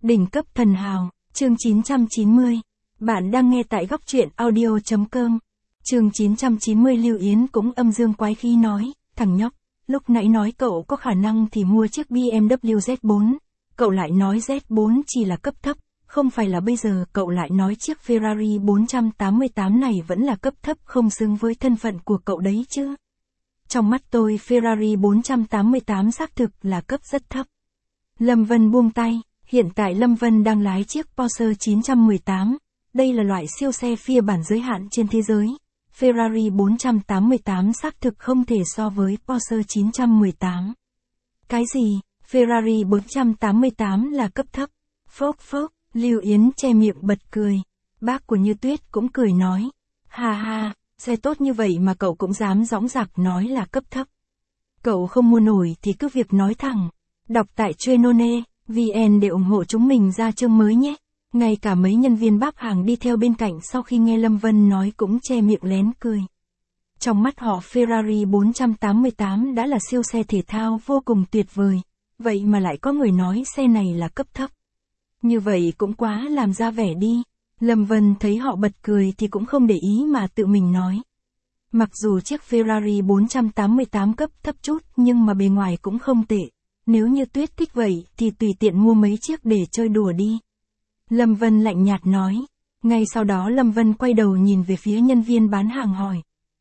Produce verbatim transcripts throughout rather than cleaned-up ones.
Đỉnh cấp thần hào, chương chín trăm chín mươi. Bạn đang nghe tại góc truyện audio chấm com. Chương chín trăm chín mươi. Lưu Yến cũng âm dương quái khí nói, thằng nhóc, lúc nãy nói cậu có khả năng thì mua chiếc bê em vê Z bốn, cậu lại nói Z bốn chỉ là cấp thấp, không phải là bây giờ cậu lại nói chiếc Ferrari bốn trăm tám mươi tám này vẫn là cấp thấp không xứng với thân phận của cậu đấy chứ. Trong mắt tôi Ferrari bốn trăm tám mươi tám xác thực là cấp rất thấp. Lâm Vân buông tay, hiện tại Lâm Vân đang lái chiếc Porsche chín trăm mười tám, đây là loại siêu xe phiên bản giới hạn trên thế giới. Ferrari bốn trăm tám mươi tám xác thực không thể so với Porsche chín trăm mười tám. Cái gì? Ferrari bốn trăm tám mươi tám là cấp thấp? Phốc phốc, Lưu Yến che miệng bật cười. Bác của Như Tuyết cũng cười nói, ha ha, xe tốt như vậy mà cậu cũng dám dõng dạc nói là cấp thấp. Cậu không mua nổi thì cứ việc nói thẳng. Đọc tại Trenone, vê en để ủng hộ chúng mình ra chương mới nhé. Ngay cả mấy nhân viên bác hàng đi theo bên cạnh sau khi nghe Lâm Vân nói cũng che miệng lén cười. Trong mắt họ Ferrari bốn trăm tám mươi tám đã là siêu xe thể thao vô cùng tuyệt vời. Vậy mà lại có người nói xe này là cấp thấp. Như vậy cũng quá làm ra vẻ đi. Lâm Vân thấy họ bật cười thì cũng không để ý mà tự mình nói. Mặc dù chiếc Ferrari bốn trăm tám mươi tám cấp thấp chút nhưng mà bề ngoài cũng không tệ. Nếu như Tuyết thích vậy thì tùy tiện mua mấy chiếc để chơi đùa đi. Lâm Vân lạnh nhạt nói. Ngay sau đó Lâm Vân quay đầu nhìn về phía nhân viên bán hàng hỏi.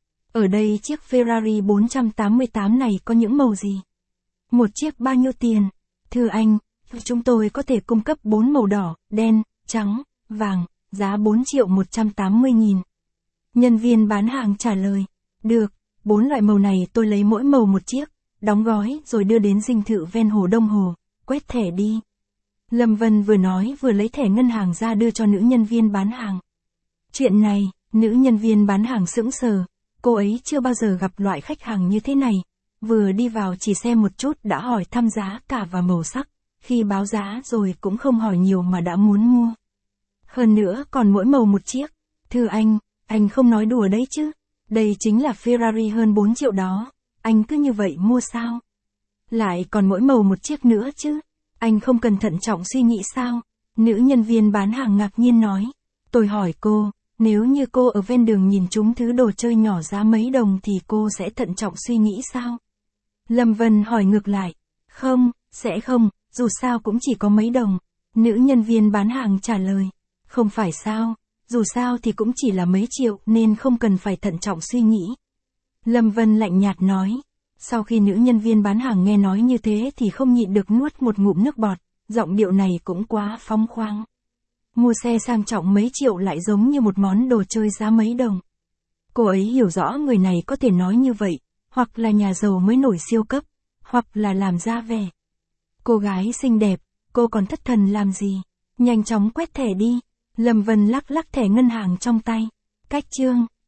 Ở đây chiếc Ferrari bốn trăm tám mươi tám này có những màu gì? Một chiếc bao nhiêu tiền? Thưa anh, chúng tôi có thể cung cấp bốn màu đỏ, đen, trắng, vàng, giá bốn triệu một trăm tám mươi nghìn. Nhân viên bán hàng trả lời. Được, bốn loại màu này tôi lấy mỗi màu một chiếc. Đóng gói rồi đưa đến dinh thự ven hồ Đông Hồ, quét thẻ đi. Lâm Vân vừa nói vừa lấy thẻ ngân hàng ra đưa cho nữ nhân viên bán hàng. Chuyện này, nữ nhân viên bán hàng sững sờ, cô ấy chưa bao giờ gặp loại khách hàng như thế này. Vừa đi vào chỉ xem một chút đã hỏi thăm giá cả và màu sắc, khi báo giá rồi cũng không hỏi nhiều mà đã muốn mua. Hơn nữa còn mỗi màu một chiếc. Thưa anh, anh không nói đùa đấy chứ, đây chính là Ferrari hơn bốn triệu đó. Anh cứ như vậy mua sao? Lại còn mỗi màu một chiếc nữa chứ? Anh không cần thận trọng suy nghĩ sao? Nữ nhân viên bán hàng ngạc nhiên nói. Tôi hỏi cô, nếu như cô ở ven đường nhìn chúng thứ đồ chơi nhỏ giá mấy đồng thì cô sẽ thận trọng suy nghĩ sao? Lâm Vân hỏi ngược lại. Không, sẽ không, dù sao cũng chỉ có mấy đồng. Nữ nhân viên bán hàng trả lời. Không phải sao, dù sao thì cũng chỉ là mấy triệu nên không cần phải thận trọng suy nghĩ. Lâm Vân lạnh nhạt nói. Sau khi nữ nhân viên bán hàng nghe nói như thế thì không nhịn được nuốt một ngụm nước bọt, giọng điệu này cũng quá phóng khoáng. Mua xe sang trọng mấy triệu lại giống như một món đồ chơi giá mấy đồng. Cô ấy hiểu rõ người này có thể nói như vậy, hoặc là nhà giàu mới nổi siêu cấp, hoặc là làm ra vẻ. Cô gái xinh đẹp, cô còn thất thần làm gì? Nhanh chóng quét thẻ đi. Lâm Vân lắc lắc thẻ ngân hàng trong tay. Cách chương.